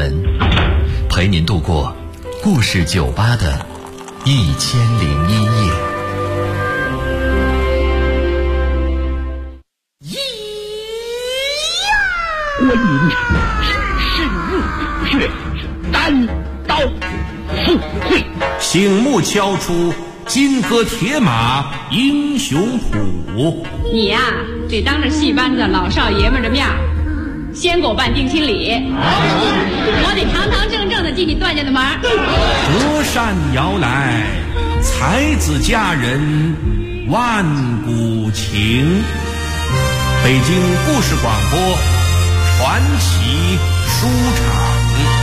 门，陪您度过故事酒吧的1001夜。 观音只身入血，单刀赴会， 醒目敲出金戈铁马英雄谱。 你呀，得当着戏班子老少爷们的面先给我办定亲礼，我得堂堂正正的进你段家的门。 隔山摇来，才子佳人万古情。北京故事广播传奇书场。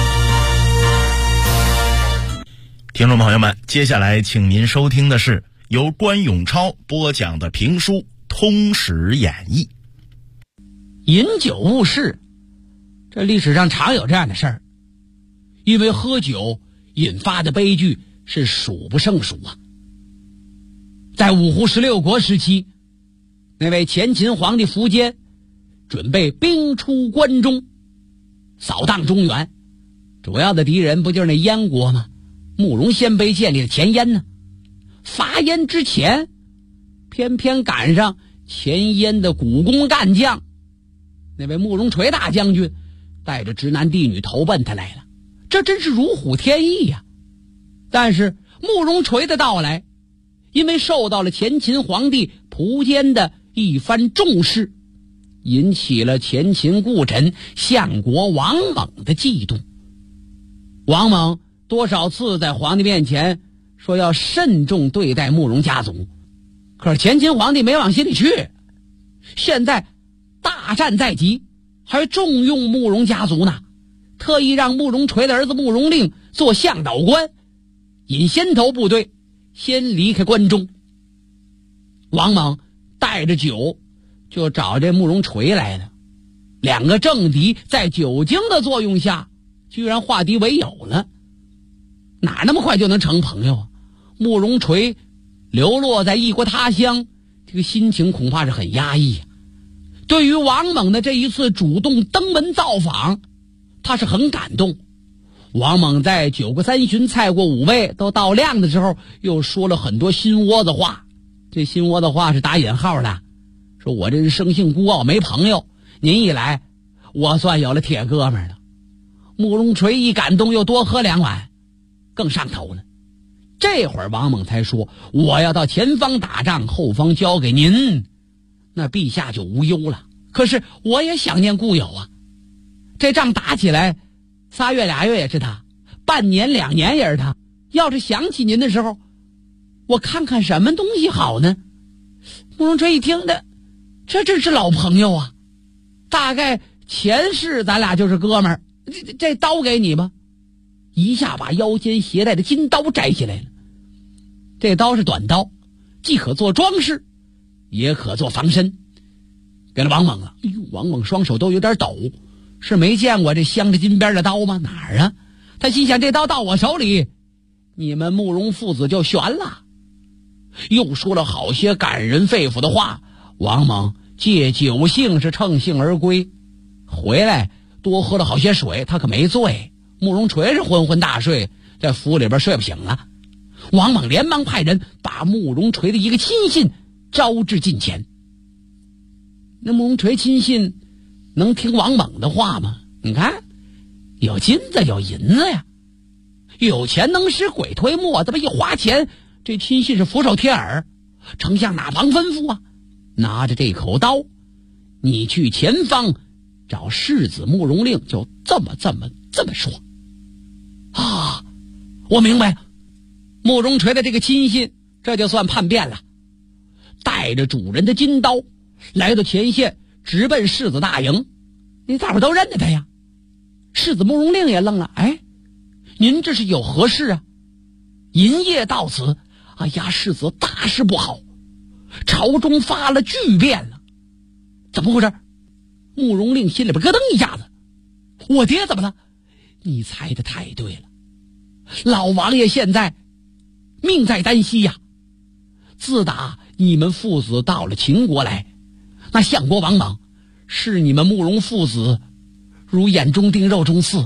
听众朋友们，接下来请您收听的是由关永超播讲的评书《通史演义》。 饮酒误事，这历史上常有这样的事儿，因为喝酒引发的悲剧是数不胜数啊。在五胡16国时期，那位前秦皇帝苻坚准备兵出关中，扫荡中原，主要的敌人不就是那燕国吗？慕容鲜卑建立的前燕呢。伐燕之前，偏偏赶上前燕的股肱干将，那位慕容垂大将军带着直男嫡女投奔他来了，这真是如虎添翼呀。但是慕容垂的到来，因为受到了前秦皇帝苻坚的一番重视，引起了前秦故臣相国王猛的嫉妒。王猛多少次在皇帝面前说要慎重对待慕容家族，可是前秦皇帝没往心里去。现在大战在即，还重用慕容家族呢，特意让慕容垂的儿子慕容令做向导官，引先头部队先离开关中。王猛带着酒就找这慕容垂来了，两个政敌在酒精的作用下居然化敌为友了。哪那么快就能成朋友啊？慕容垂流落在异国他乡，这个心情恐怕是很压抑啊。对于王猛的这一次主动登门造访，他是很感动。王猛在酒过三巡菜过五味都到亮的时候，又说了很多心窝子话。这心窝子话是打引号的，说我这人生性孤傲没朋友，您一来我算有了铁哥们了。慕容垂一感动又多喝2碗，更上头了。这会儿王猛才说，我要到前方打仗，后方交给您，那陛下就无忧了。可是我也想念故友啊，这仗打起来3月2月也是他，半年2年也是他，要是想起您的时候，我看看什么东西好呢？慕容垂一听的，这真是老朋友啊，大概前世咱俩就是哥们儿。这刀给你吧，一下把腰间携带的金刀摘下来了。这刀是短刀，既可做装饰，也可做防身。给了王猛了。哎呦，王猛双手都有点抖，是没见过这镶着金边的刀吗？哪儿啊？他心想，这刀到我手里，你们慕容父子就悬了。又说了好些感人肺腑的话。王猛借酒兴是乘兴而归，回来多喝了好些水，他可没醉。慕容垂是昏昏大睡，在府里边睡不醒了。王猛连忙派人把慕容垂的一个亲信招至近前。那慕容垂亲信能听王猛的话吗？你看，有金子有银子呀，有钱能使鬼推磨，这么一花钱，这亲信是俯首贴耳。丞相哪旁吩咐啊？拿着这口刀，你去前方找世子慕容令，就这么说啊。我明白了。慕容垂的这个亲信这就算叛变了，带着主人的金刀来到前线，直奔世子大营。你大伙都认得他呀。世子慕容令也愣了，哎，您这是有何事啊？银夜到此，哎呀，世子大事不好，朝中发了巨变了。怎么回事？慕容令心里边咯噔一下子，我爹怎么了？你猜的太对了，老王爷现在命在旦夕呀。自打你们父子到了秦国来，那相国王猛视你们慕容父子如眼中钉肉中刺，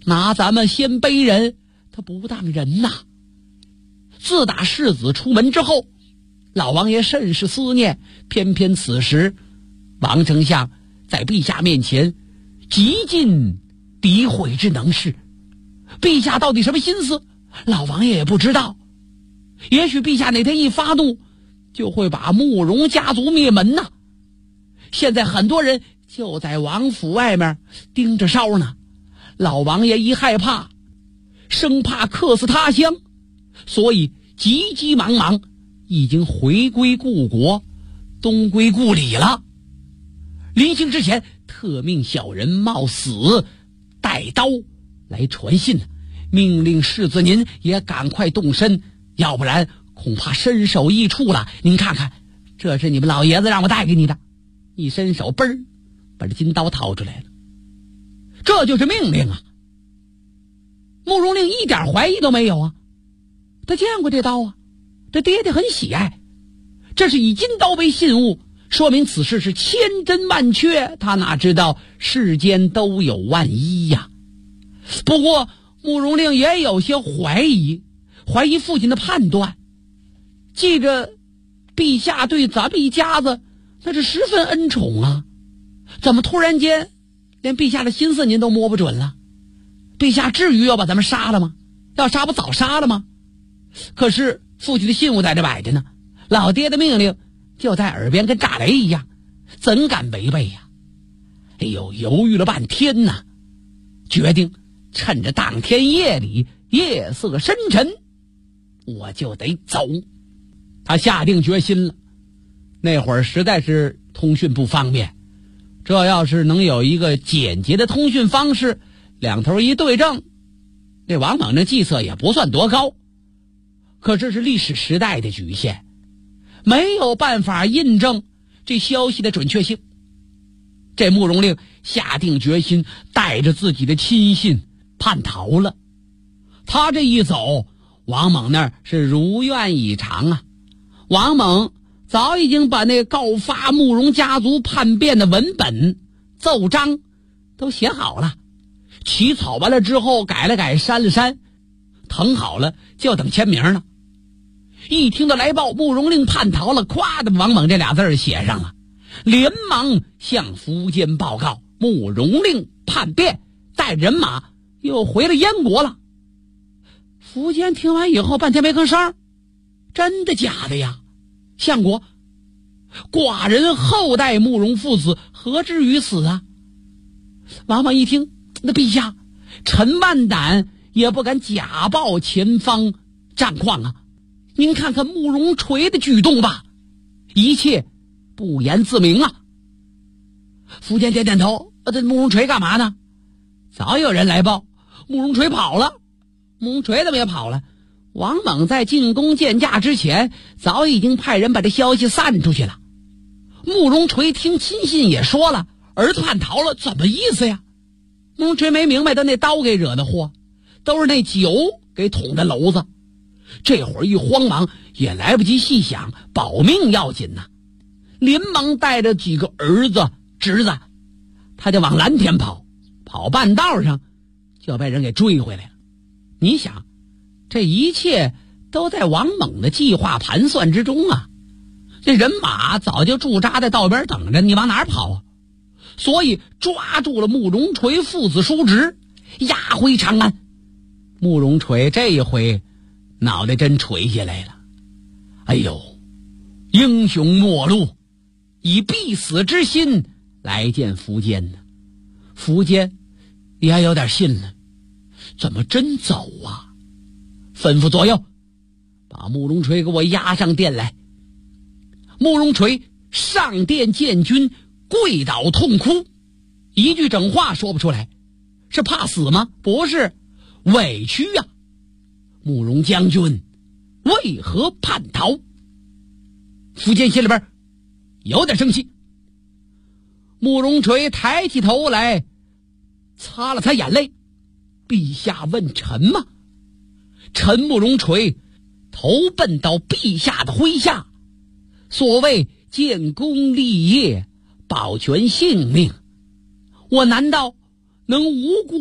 拿咱们鲜卑人他不当人呐。自打世子出门之后，老王爷甚是思念，偏偏此时王丞相在陛下面前极尽诋毁之能事。陛下到底什么心思，老王爷也不知道。也许陛下哪天一发怒，就会把慕容家族灭门呐。现在很多人就在王府外面盯着梢呢，老王爷一害怕，生怕客死他乡，所以急急忙忙已经回归故国，东归故里了。临行之前，特命小人冒死带刀来传信，命令世子您也赶快动身，要不然恐怕身首异处了。您看看，这是你们老爷子让我带给你的。一伸手，嘣儿，把这金刀掏出来了。这就是命令啊！慕容令一点怀疑都没有啊，他见过这刀啊，这爹爹很喜爱，这是以金刀为信物，说明此事是千真万确。他哪知道世间都有万一呀？不过慕容令也有些怀疑父亲的判断。记着陛下对咱们一家子那是十分恩宠啊，怎么突然间连陛下的心思您都摸不准了？陛下至于要把咱们杀了吗？要杀不早杀了吗？可是父亲的信物在这摆着呢，老爹的命令就在耳边，跟炸雷一样，怎敢违背呀？哎呦，犹豫了半天呢，决定趁着当天夜里夜色深沉，我就得走。他下定决心了。那会儿实在是通讯不方便，这要是能有一个简洁的通讯方式，两头一对证，这王猛的计策也不算多高。可这是历史时代的局限，没有办法印证这消息的准确性。这慕容令下定决心，带着自己的亲信叛逃了。他这一走，王猛那儿是如愿以偿啊。王猛早已经把那告发慕容家族叛变的文本奏章都写好了，起草完了之后改了改，删了删，誊好了，就等签名了。一听到来报慕容令叛逃了，咵的王猛这俩字写上了，连忙向苻坚报告慕容令叛变，带人马又回了燕国了。苻坚听完以后半天没吭声，真的假的呀？相国，寡人后代慕容父子何至于死啊？王莽一听，那陛下，臣万胆也不敢假报前方战况啊，您看看慕容垂的举动吧，一切不言自明啊。苻坚点点头，这慕容垂干嘛呢？早有人来报，慕容垂跑了。慕容垂怎么也跑了？王猛在进宫见驾之前，早已经派人把这消息散出去了。慕容垂听亲信也说了，儿子叛逃了，怎么意思呀？慕容垂没明白他那刀给惹的祸，都是那酒给捅的娄子。这会儿一慌忙，也来不及细想，保命要紧呐，连忙带着几个儿子侄子，他就往蓝田跑，跑半道上就被人给追回来了。你想，这一切都在王猛的计划盘算之中啊！这人马早就驻扎在道边等着，你往哪儿跑啊？所以抓住了慕容垂父子叔侄，押回长安。慕容垂这一回脑袋真垂下来了。哎呦，英雄末路，以必死之心来见苻坚呢。苻坚也有点信了，怎么真走啊？吩咐左右把慕容垂给我押上殿来。慕容垂上殿见君，跪倒痛哭，一句整话说不出来。是怕死吗？不是，委屈呀。慕容将军为何叛逃？苻坚心里边有点生气。慕容垂抬起头来，擦了擦眼泪。陛下问臣吗？臣慕容垂投奔到陛下的麾下，所谓建功立业，保全性命，我难道能无故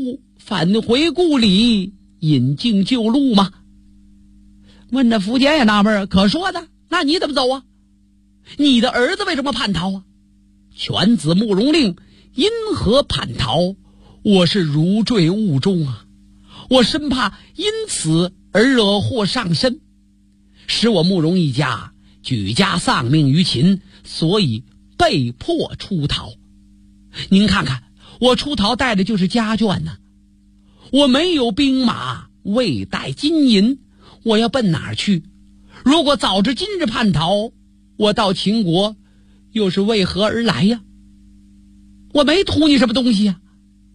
返回故里，引颈就戮吗？问着苻坚也纳闷，可说的，那你怎么走啊？你的儿子为什么叛逃啊？犬子慕容令因何叛逃？我是如坠雾中啊！我生怕因此而惹祸上身，使我慕容一家举家丧命于秦，所以被迫出逃。您看看，我出逃带的就是家眷呢，我没有兵马，未带金银，我要奔哪儿去？如果早知今日叛逃，我到秦国又是为何而来呀？我没图你什么东西呀。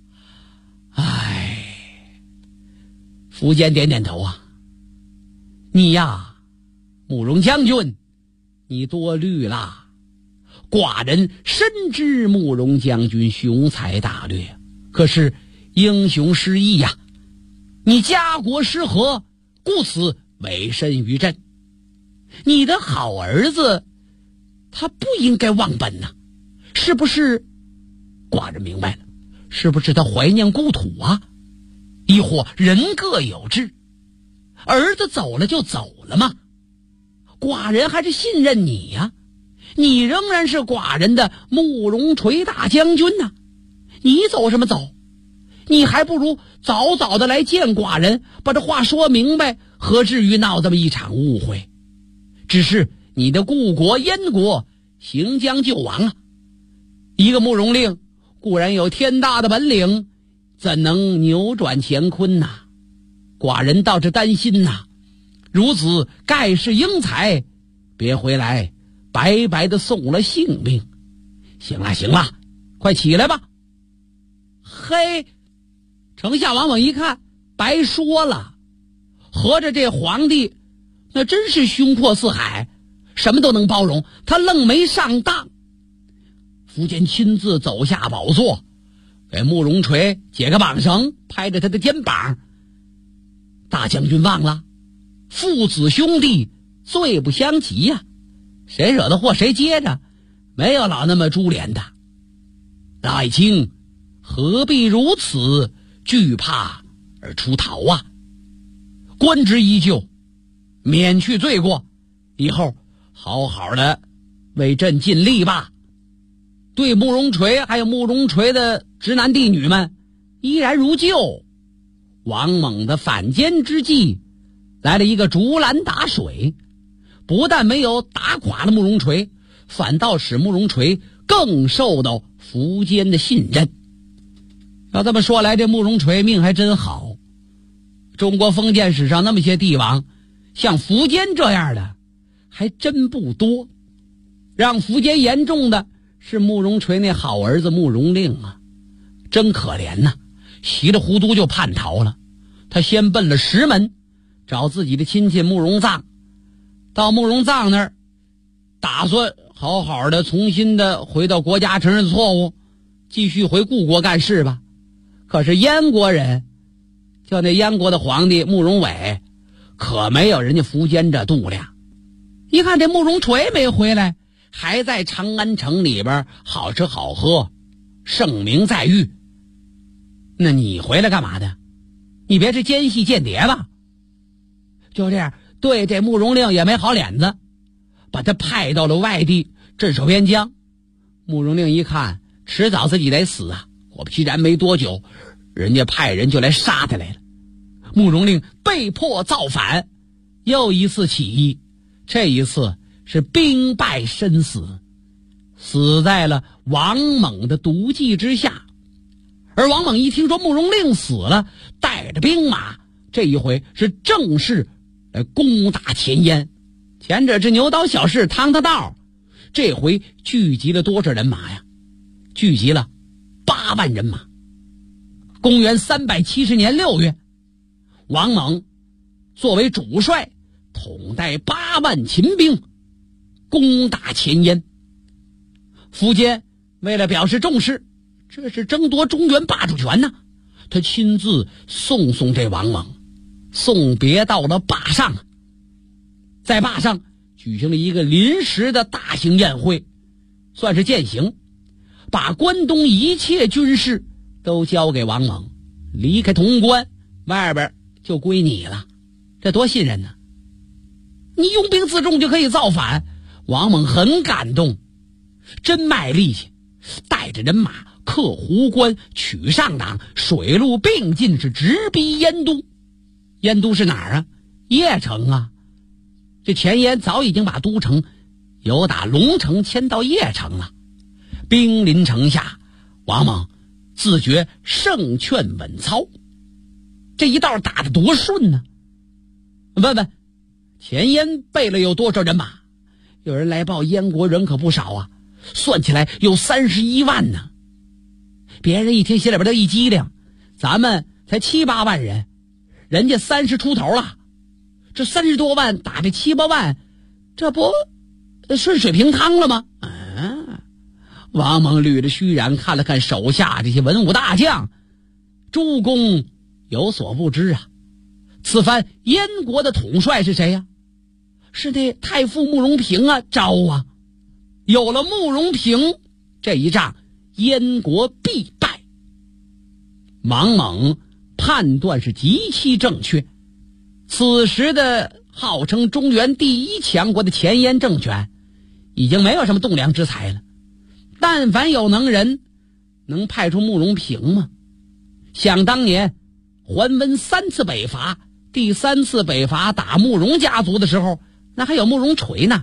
苻坚点点头啊，你呀，慕容将军，你多虑了。寡人深知慕容将军雄才大略，可是英雄失意呀，你家国失和，故此委身于朕。你的好儿子，他不应该忘本呐，是不是？寡人明白了，是不是他怀念故土啊？亦或人各有志，儿子走了就走了嘛。寡人还是信任你呀，你仍然是寡人的慕容垂大将军呐。你走什么走？你还不如早早的来见寡人，把这话说明白，何至于闹这么一场误会？只是你的故国燕国行将就亡啊，一个慕容令固然有天大的本领，怎能扭转乾坤呐？寡人倒是担心呐，孺子盖世英才，别回来白白的送了性命。行了，快起来吧。嘿，丞相王猛一看，白说了，合着这皇帝那真是胸阔四海，什么都能包容，他愣没上当。苻坚亲自走下宝座，给慕容垂解个绑绳，拍着他的肩膀。大将军忘了，父子兄弟罪不相及呀，谁惹的祸谁接着，没有老那么株连的。老爱卿何必如此惧怕而出逃啊？官职依旧，免去罪过，以后好好的为朕尽力吧。对慕容垂还有慕容垂的直男弟女们依然如旧。王猛的反间之计来了一个竹篮打水，不但没有打垮了慕容垂，反倒使慕容垂更受到苻坚的信任。要这么说来，这慕容垂命还真好。中国封建史上那么些帝王，像苻坚这样的还真不多。让苻坚严重的是慕容垂那好儿子慕容令啊，真可怜呐，稀里糊涂就叛逃了。他先奔了石门，找自己的亲戚慕容臧，到慕容臧那儿打算好好的重新的回到国家，承认错误，继续回故国干事吧。可是燕国人，就那燕国的皇帝慕容伟，可没有人家苻坚这度量。一看这慕容垂没回来，还在长安城里边好吃好喝，盛名在誉，那你回来干嘛的？你别是奸细间谍吧？就这样，对这慕容令也没好脸子，把他派到了外地镇守边疆。慕容令一看迟早自己得死啊，果不其然，没多久人家派人就来杀他来了。慕容令被迫造反，又一次起义，这一次是兵败身死，死在了王猛的毒计之下。而王猛一听说慕容令死了，带着兵马，这一回是正式来攻打前燕。前者是牛刀小试趟他道，这回聚集了多少人马呀？聚集了8万人马。公元370年6月，王猛作为主帅，统带8万秦兵攻打前燕。苻坚为了表示重视，这是争夺中原霸主权呢，他亲自送这王猛，送别到了坝上。在坝上举行了一个临时的大型宴会，算是饯行，把关东一切军事都交给王猛， 离开潼关，外边就归你了，这多信任呢！你拥兵自重就可以造反。王猛很感动，真卖力气，带着人马克壶关，取上党，水陆并进，是直逼燕都。燕都是哪儿啊？邺城啊。这前燕早已经把都城由打龙城迁到邺城了。兵临城下，王猛自觉胜券稳操，这一道打得多顺呢！问问前燕备了有多少人马？有人来报，燕国人可不少啊，算起来有31万呢。别人一听心里边都一激灵，咱们才7、8万人，人家30出头了，这30多万打这7、8万，这不顺水平汤了吗？王猛捋着须髯，看了看手下这些文武大将，诸公有所不知啊，此番燕国的统帅是谁呀？是那太傅慕容平啊，招啊！有了慕容平，这一仗燕国必败。王猛判断是极其正确。此时的号称中原第1强国的前燕政权，已经没有什么栋梁之才了。但凡有能人，能派出慕容平吗？想当年桓温3次北伐，第3次北伐打慕容家族的时候，那还有慕容垂呢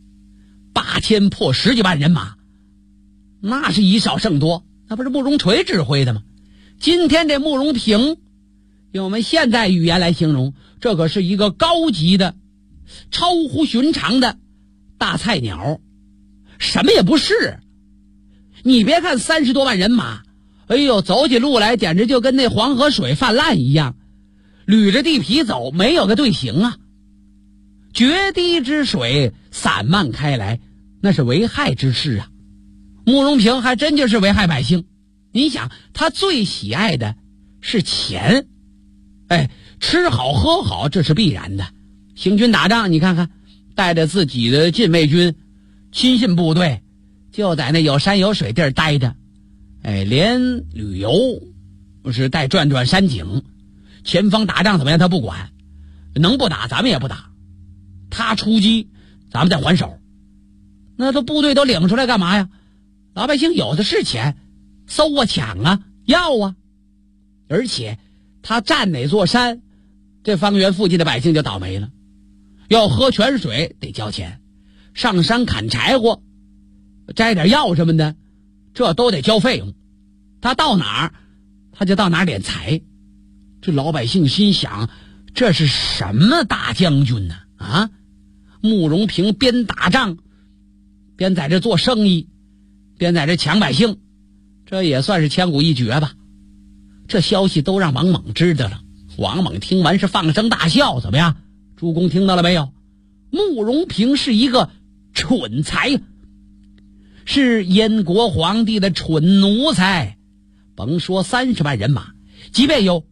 ，8000破10几万人马，那是以少胜多，那不是慕容垂指挥的吗？今天这慕容平，用我们现代语言来形容，这可是一个高级的超乎寻常的大菜鸟，什么也不是。你别看30多万人马，哎呦，走起路来简直就跟那黄河水泛滥一样，捋着地皮走，没有个队形啊。决堤之水散漫开来，那是危害之事啊。慕容平还真就是危害百姓。你想，他最喜爱的是钱，吃好喝好这是必然的。行军打仗，你看看，带着自己的禁卫军、亲信部队，就在那有山有水地儿待着，连旅游是带转转山景，前方打仗怎么样他不管，能不打咱们也不打，他出击咱们再还手。那这部队都领出来干嘛呀？老百姓有的是钱，搜啊抢啊要啊。而且他占哪座山，这方圆附近的百姓就倒霉了，要喝泉水得交钱，上山砍柴火摘点药什么的，这都得交费用。他到哪儿他就到哪儿敛财。这老百姓心想，这是什么大将军呢？啊，慕容平边打仗边在这做生意，边在这抢百姓，这也算是千古一绝吧。这消息都让王猛知道了。王猛听完是放声大笑。怎么样，诸公听到了没有？慕容平是一个蠢才，是燕国皇帝的蠢奴才。甭说30万人马，即便有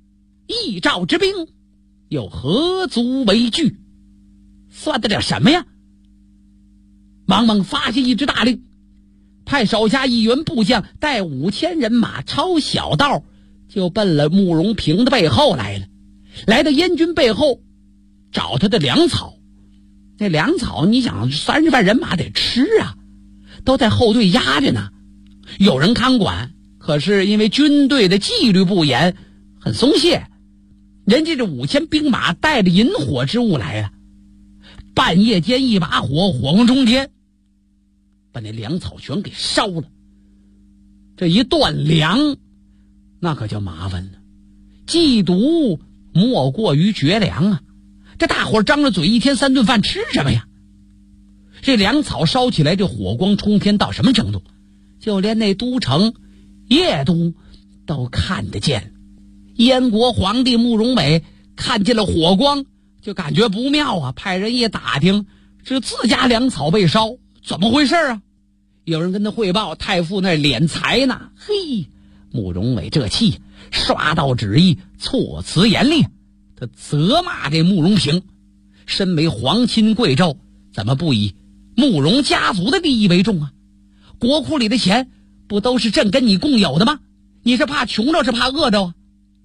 1兆之兵，又何足为惧？算得了什么呀？王猛发下一支大令，派手下1员部将带5000人马抄小道，就奔了慕容平的背后来了。来到燕军背后找他的粮草，那粮草你想30万人马得吃啊，都在后队压着呢，有人看管，可是因为军队的纪律不严，很松懈。人家这5000兵马带着引火之物来了，半夜间一把火，火光冲天，把那粮草全给烧了。这一断粮，那可就麻烦了。缉毒莫过于绝粮啊！这大伙张着嘴，一天3顿饭吃什么呀？这粮草烧起来，这火光冲天到什么程度？就连那都城邺都都看得见。燕国皇帝慕容伟看见了火光，就感觉不妙啊，派人一打听，这自家粮草被烧，怎么回事啊？有人跟他汇报，太傅那敛财呢。嘿，慕容伟这气，刷到旨意，措辞严厉，他责骂这慕容平，身为皇亲贵胄，怎么不以慕容家族的利益为重啊？国库里的钱不都是朕跟你共有的吗？你是怕穷着是怕饿着啊？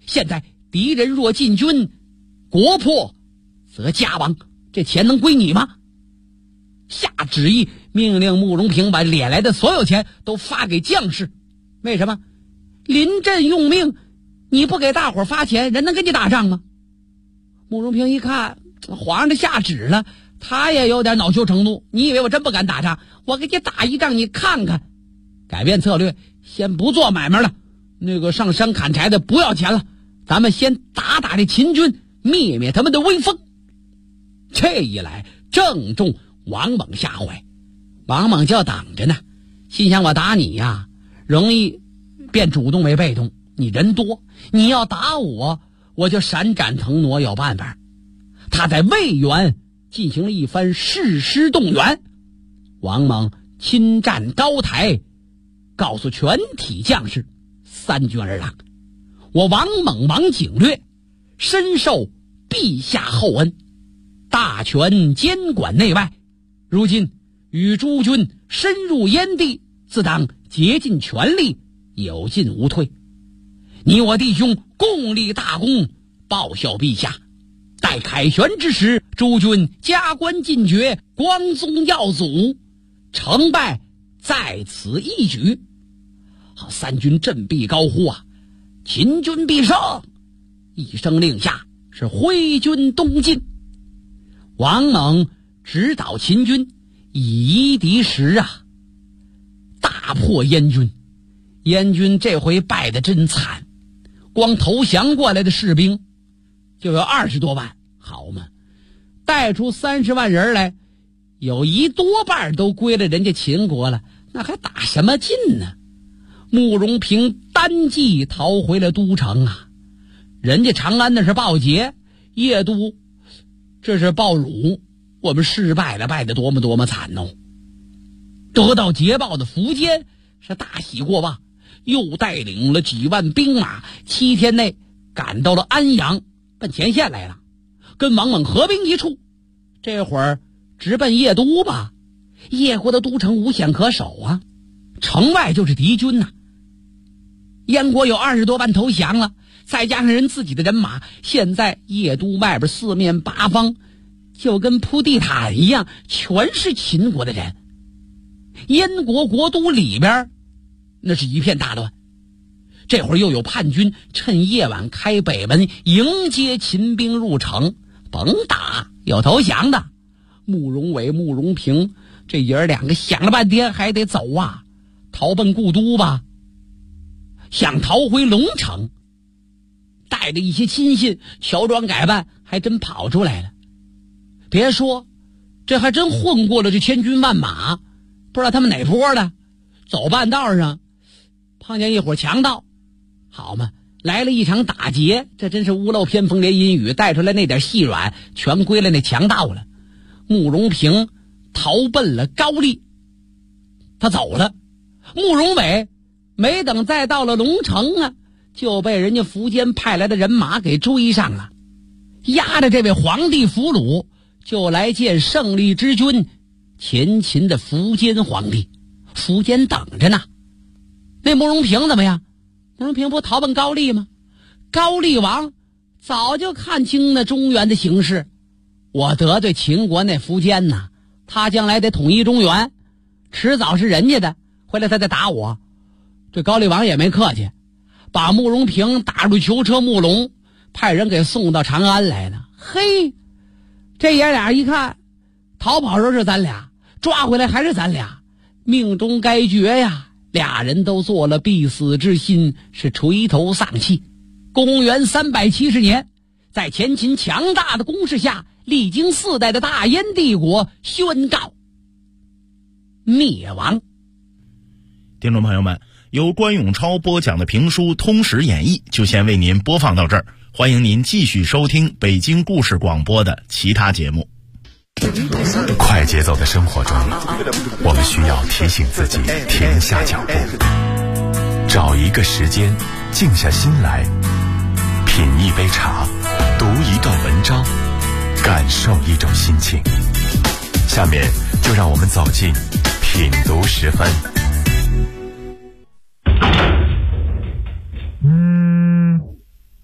现在敌人若进军，国破则家亡，这钱能归你吗？下旨意命令慕容平把敛来的所有钱都发给将士。为什么？临阵用命，你不给大伙发钱，人能跟你打仗吗？慕容平一看皇上这下旨了，他也有点恼羞成怒。你以为我真不敢打仗？我给你打一仗你看看。改变策略，先不做买卖了，那个上山砍柴的不要钱了，咱们先打打这秦军，灭灭他们的威风。这一来正中王猛下怀，王猛就等着呢，心想我打你呀，容易变主动为被动，你人多，你要打我，我就闪展腾挪有办法。他在魏源进行了一番誓师动员，王猛亲占高台，告诉全体将士三军儿郎，我王猛王景略深受陛下厚恩，大权监管内外，如今与诸军深入燕地，自当竭尽全力，有进无退。你我弟兄共立大功，报效陛下。待凯旋之时，诸军加官进爵，光宗耀祖，成败在此一举。好，三军振臂高呼啊，秦军必胜！一声令下，是挥军东进。王猛指导秦军以一敌十啊，大破燕军。燕军这回败得真惨，光投降过来的士兵就有20多万，好嘛，带出30万人来，有一多半都归了人家秦国了，那还打什么劲呢？慕容平单骑逃回了都城啊，人家长安那是报捷，邺都这是报辱，我们失败了，败得多么惨哦！得到捷报的苻坚是大喜过望，又带领了几万兵马，7天内赶到了安阳，奔前线来了，跟王猛合兵一处。这会儿直奔邺都吧，邺国的都城无险可守啊，城外就是敌军呐。燕国有20多万投降了，再加上人自己的人马，现在邺都外边四面八方就跟铺地毯一样，全是秦国的人。燕国国都里边那是一片大乱，这会儿又有叛军趁夜晚开北门迎接秦兵入城，甭打，有投降的。慕容伟、慕容平这爷儿两个想了半天还得走啊，逃奔故都吧，想逃回龙城，带着一些亲信乔装改扮，还真跑出来了。别说，这还真混过了这千军万马，不知道他们哪波的。走半道上碰见一伙强盗，好嘛，来了一场打劫，这真是屋漏偏逢连阴雨，带出来那点细软全归了那强盗了。慕容平逃奔了高丽，他走了。慕容伟没等再到了龙城啊，就被人家苻坚派来的人马给追上了，押着这位皇帝俘虏就来见胜利之君前秦的苻坚皇帝。苻坚等着呢。那慕容平怎么样？慕容平不逃奔高丽吗？高丽王早就看清了中原的形势，我得罪秦国那苻坚呢，他将来得统一中原，迟早是人家的，回来他再打我。这高丽王也没客气，把慕容平打入囚车木笼，派人给送到长安来了。嘿，这爷俩一看，逃跑时候是咱俩，抓回来还是咱俩，命中该绝呀。俩人都做了必死之心，是垂头丧气。公元370年，在前秦强大的攻势下，历经4代的大燕帝国宣告灭亡。 听众朋友们，由关永超播讲的评书《通史演义》就先为您播放到这儿，欢迎您继续收听北京故事广播的其他节目。 快节奏的生活中，我们需要提醒自己停下脚步，找一个时间静下心来，品一杯茶，读一段文章，感受一种心情。下面就让我们走进品读时分。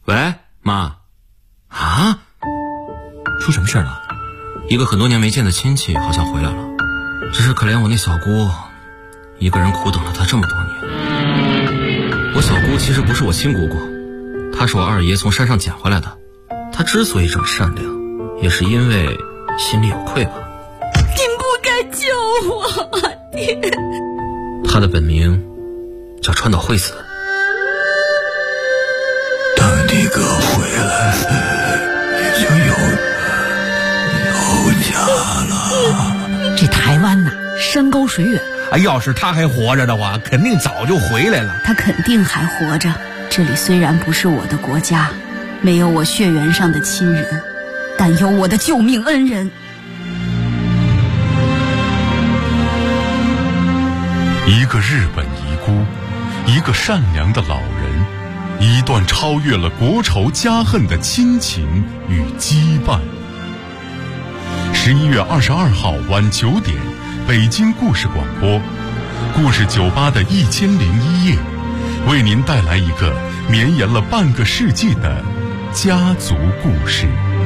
喂，妈。啊？ 出什么事了？ 一个很多年没见的亲戚好像回来了，只是可怜我那小姑，一个人苦等了她这么多年。我小姑其实不是我亲姑姑，她是我二爷从山上捡回来的。她之所以这么善良，也是因为心里有愧吧。 您不该救我，爹。 她的本名叫川岛惠子。 等你哥回来，你就有家了。 这台湾呐，山高水远。 要是他还活着的话，肯定早就回来了。 他肯定还活着。这里虽然不是我的国家，没有我血缘上的亲人，但有我的救命恩人。 一个日本遗孤，一个善良的老人，一段超越了国仇家恨的亲情与羁绊。11月22号晚9点，北京故事广播，故事酒吧的1001夜，为您带来一个绵延了半个世纪的家族故事。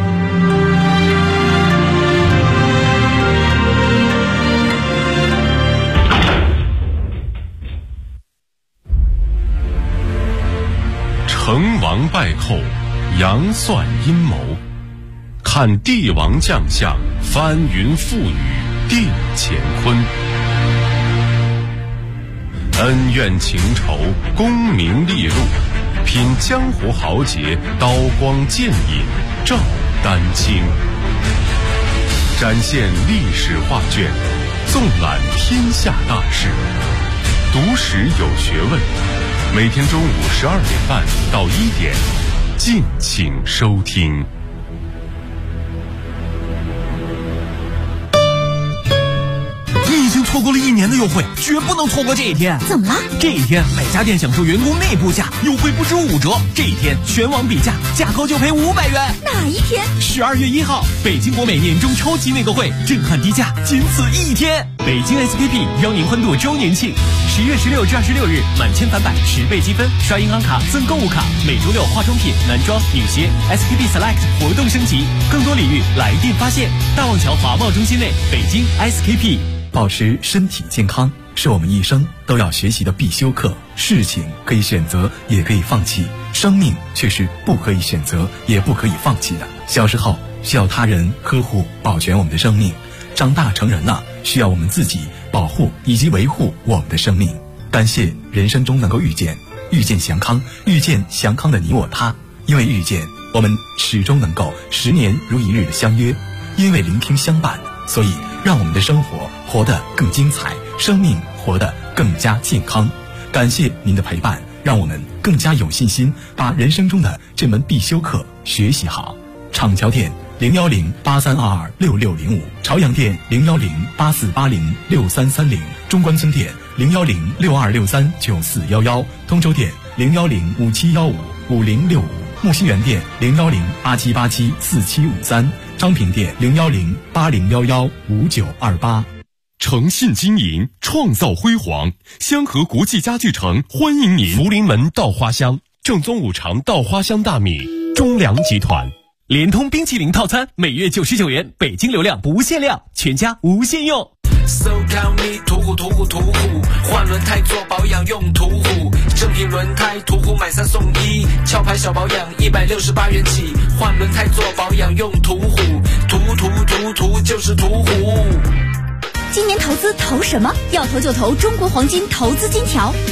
成王败寇，杨算阴谋，看帝王将相，翻云覆雨，定乾坤。恩怨情仇，功名利禄，品江湖豪杰，刀光剑影，照丹青。展现历史画卷，纵览天下大事，读史有学问。每天中午12点半到1点，敬请收听。 你已经错过了1年的优惠，绝不能错过这一天。 怎么了？ 这一天每家店享受员工内部价，优惠不止5折。这一天全网比价，价高就赔500元。 哪一天 ？12月1号，北京国美年终超级内购会，震撼低价，仅此一天。北京 SKP 邀您欢度周年庆，10月16至26日，满千返百，10倍积分，刷银行卡赠购物卡。每周6化妆品、男装、女鞋 SKP Select 活动升级，更多礼遇来电发现。大望桥华贸中心内，北京 SKP。 保持身体健康是我们一生都要学习的必修课。事情可以选择，也可以放弃，生命却是不可以选择，也不可以放弃的。小时候需要他人呵护保全我们的生命，长大成人了，需要我们自己保护以及维护我们的生命。感谢人生中能够遇见祥康，遇见祥康的你我他。因为遇见，我们始终能够10年如一日的相约；因为聆听相伴，所以让我们的生活活得更精彩，生命活得更加健康。感谢您的陪伴，让我们更加有信心把人生中的这门必修课学习好。厂桥店01083226605，朝阳店01084806330，中关村店01062639411，通州店01057155065，木樨园店01087874753，昌平店01080115928。 诚信经营，创造辉煌。香河国际家具城欢迎您。福临门稻花香，正宗五常稻花香大米，中粮集团。 联通冰淇淋套餐每月99元，北京流量不限量，全家无限用。 So tell me， 途虎，换轮胎做保养用途虎，正品轮胎途虎买3送1，壳牌小保养168元起，换轮胎做保养用途虎，途就是途虎。 今年投资投什么？要投就投中国黄金投资金条。